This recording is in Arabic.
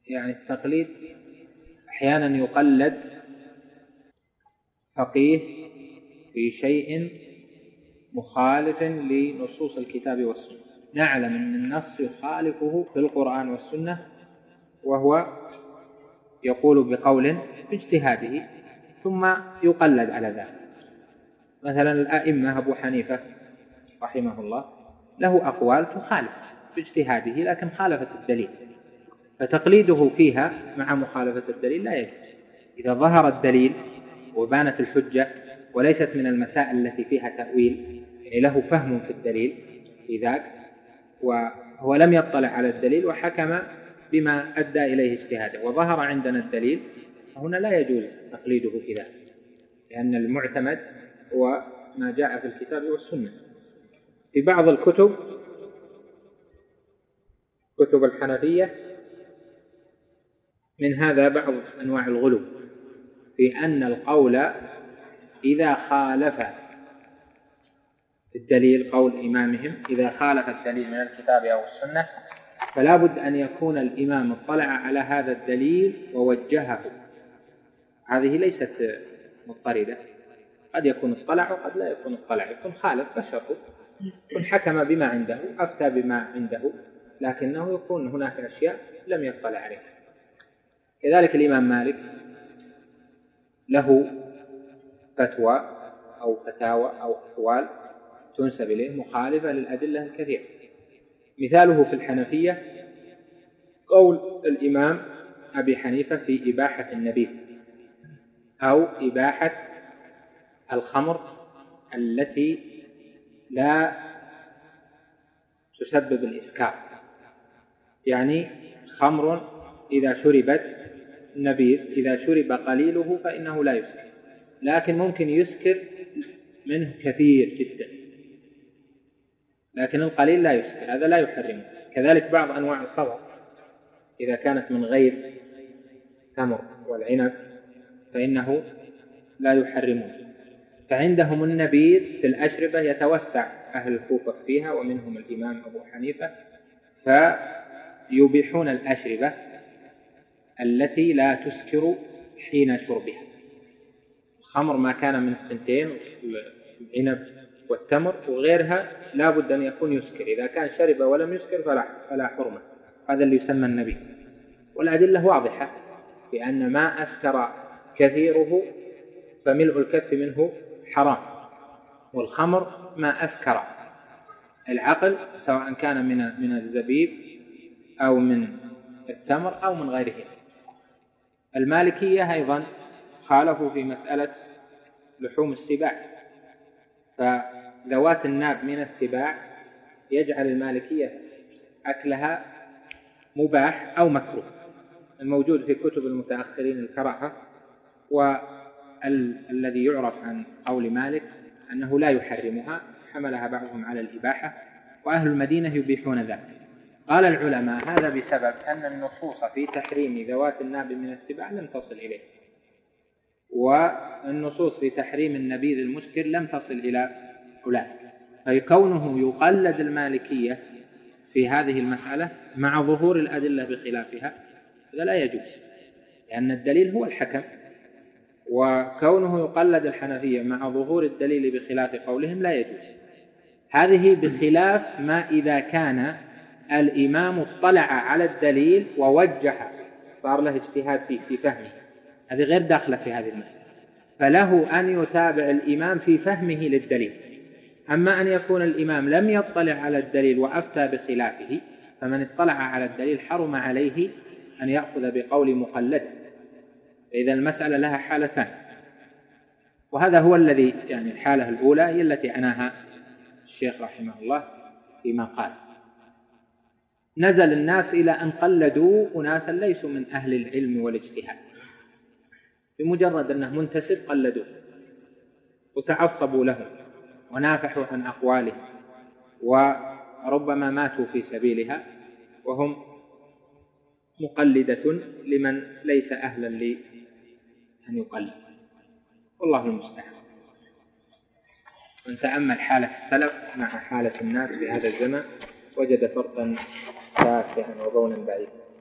يعني التقليد أحيانا يقلد فقيه في شيء مخالف لنصوص الكتاب والسنة، نعلم أن النص يخالفه في القرآن والسنة وهو يقول بقول باجتهاده ثم يقلد على ذلك. مثلا الأئمة أبو حنيفة رحمه الله له أقوال تخالف باجتهاده لكن خالفت الدليل، فتقليده فيها مع مخالفة الدليل لا يجوز. إذا ظهر الدليل وبانت الحجة وليست من المسائل التي فيها تأويل، يعني له فهم في الدليل في ذاك وهو لم يطلع على الدليل وحكم بما أدى إليه اجتهاده وظهر عندنا الدليل، فهنا لا يجوز تقليده في ذلك، لأن المعتمد هو ما جاء في الكتاب والسنة. في بعض الكتب كتب الحنفية من هذا بعض أنواع الغلو في أن القول إذا خالف الدليل، قول إمامهم إذا خالف الدليل من الكتاب أو السنة فلا بد أن يكون الإمام اطلع على هذا الدليل ووجهه. هذه ليست مضطردة، قد يكون اطلع وقد لا يكون اطلع، يكون خالف بشره، يكون حكم بما عنده أفتى بما عنده، لكنه يكون هناك أشياء لم يطلع عليها. كذلك الإمام مالك له فتوى أو فتاوى أو أقوال تنسب إليه مخالفة للأدلة الكثيرة. مثاله في الحنفية قول الإمام أبي حنيفة في إباحة النبيذ أو إباحة الخمر التي لا تسبب الإسكار، يعني خمر إذا شربت نبيذ إذا شرب قليله فإنه لا يسكر، لكن ممكن يسكر منه كثير جدا، لكن القليل لا يسكر، هذا لا يحرمه. كذلك بعض أنواع الخمر إذا كانت من غير تمر والعنب فإنه لا يحرمون. فعندهم النبيذ في الأشربة يتوسع أهل الكوفة فيها ومنهم الإمام أبو حنيفة، فيبيحون الأشربة التي لا تسكر حين شربها. الخمر ما كان من الثنتين العنب والتمر وغيرها لا بد أن يكون يسكر، إذا كان شرب ولم يسكر فلا حرمة، هذا اللي يسمى النبيذ. والأدلة واضحة بأن ما أسكر كثيره فملء الكف منه حرام، والخمر ما أسكر العقل سواء كان من الزبيب أو من التمر أو من غيره. المالكية أيضا خالفوا في مسألة لحوم السباع، فذوات الناب من السباع يجعل المالكية أكلها مباح أو مكروه، الموجود في كتب المتأخرين الكراهة، والذي يعرف عن قول مالك أنه لا يحرمها، حملها بعضهم على الإباحة، وأهل المدينة يبيحون ذلك. قال العلماء هذا بسبب أن النصوص في تحريم ذوات الناب من السباع لم تصل إليه، والنصوص في تحريم النبيذ المسكر لم تصل إلى أولئك، فكونه يقلد المالكية في هذه المسألة مع ظهور الأدلة بخلافها هذا لا يجوز، لأن الدليل هو الحكم، وكونه يقلد الحنفية مع ظهور الدليل بخلاف قولهم لا يجوز. هذه بخلاف ما إذا كان الإمام اطلع على الدليل ووجه، صار له اجتهاد في فهمه، هذه غير داخلة في هذه المسألة، فله أن يتابع الإمام في فهمه للدليل. أما أن يكون الإمام لم يطلع على الدليل وأفتى بخلافه، فمن اطلع على الدليل حرم عليه أن يأخذ بقول مقلد، إذا المسألة لها حالتان، وهذا هو الذي يعني الحالة الأولى هي التي عناها الشيخ رحمه الله فيما قال. نزل الناس إلى أن قلدوا أناسا ليسوا من أهل العلم والاجتهاد، بمجرد أنه منتسب قلدوه وتعصبوا له ونافحوا عن أقواله، وربما ماتوا في سبيلها وهم مقلدة لمن ليس أهلا لأن يقلد، والله المستعان. من تأمل حالة السلف مع حالة الناس في هذا الزمن وجد فرقا شاسعا وبونا بعيدا.